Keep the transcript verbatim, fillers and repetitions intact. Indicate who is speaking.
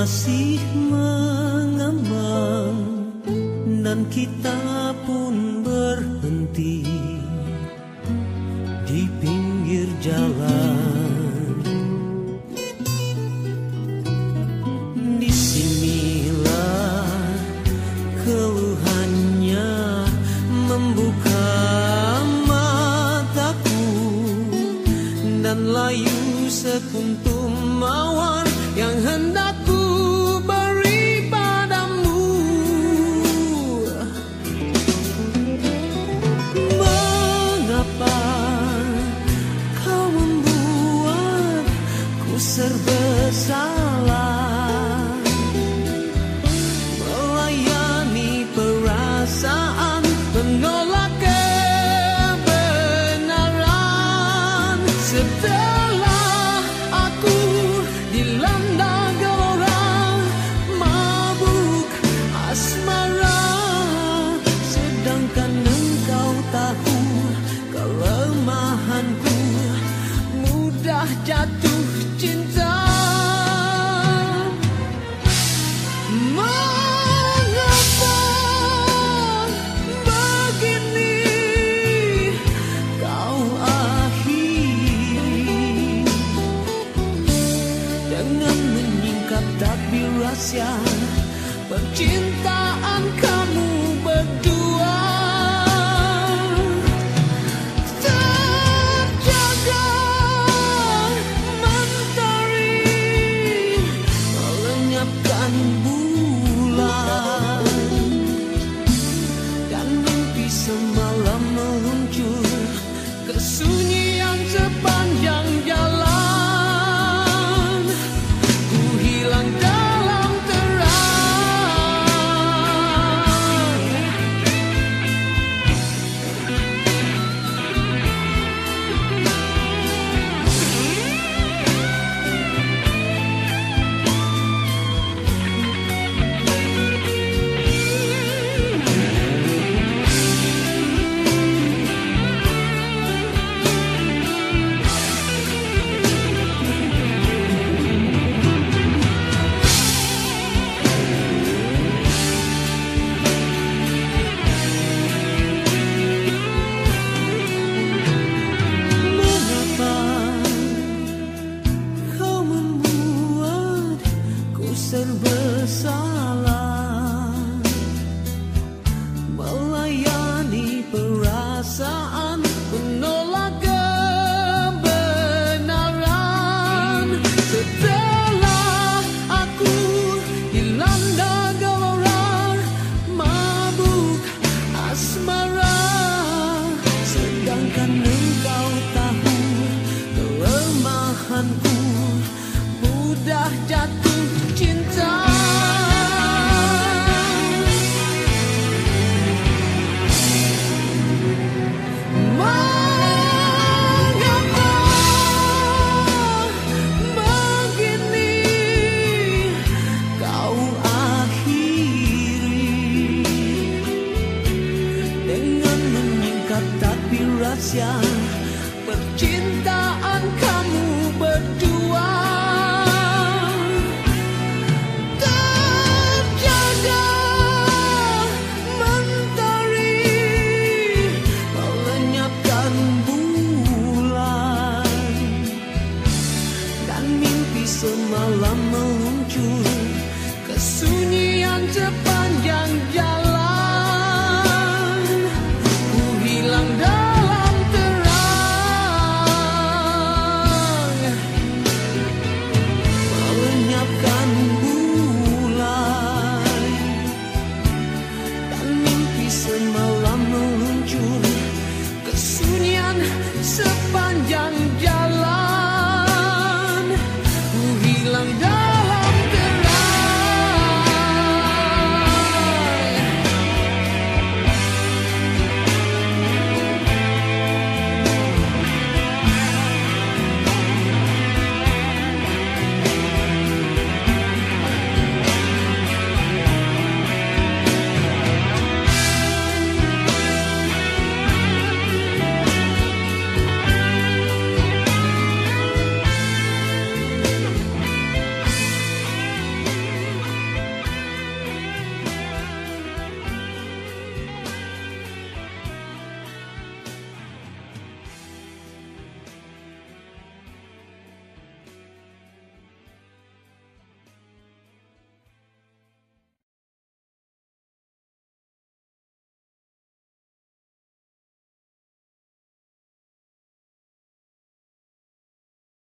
Speaker 1: masih mengambang dan kita pun berhenti di pinggir jalan. Disinilah keluhannya membuka mataku dan layu sekuntum mawar yang hendak ku beri padamu. Mengapa kau membuatku serba salah, melayani perasaan, menolak kebenaran. Setelah aku dilanda gelora mabuk asmara, sedangkan engkau tahu kelemahanku, mudah jatuh cinta. Mengapa begini kau akhiri dengan menyingkap takbir rahasia percintaan kamu berdua. Terjaga mentari melenyapkan bulan, dan mimpi semalam meluncur kesunyian sepanjang jalan. Ku hilang dalam terang. Mengapa kau membuatku serba salah, melayani perasaan, menolak kebenaran. Setelah aku dilanda gelora mabuk asmara, sedangkan engkau tahu kelemahanku, mudah jatuh cinta. Mengapa begini kau akhiri dengan menyingkap takbir rahasia percintaan kamu berdua. Terjaga mentari melenyapkan bulan, dan mimpi semalam meluncur kesunyian cepat.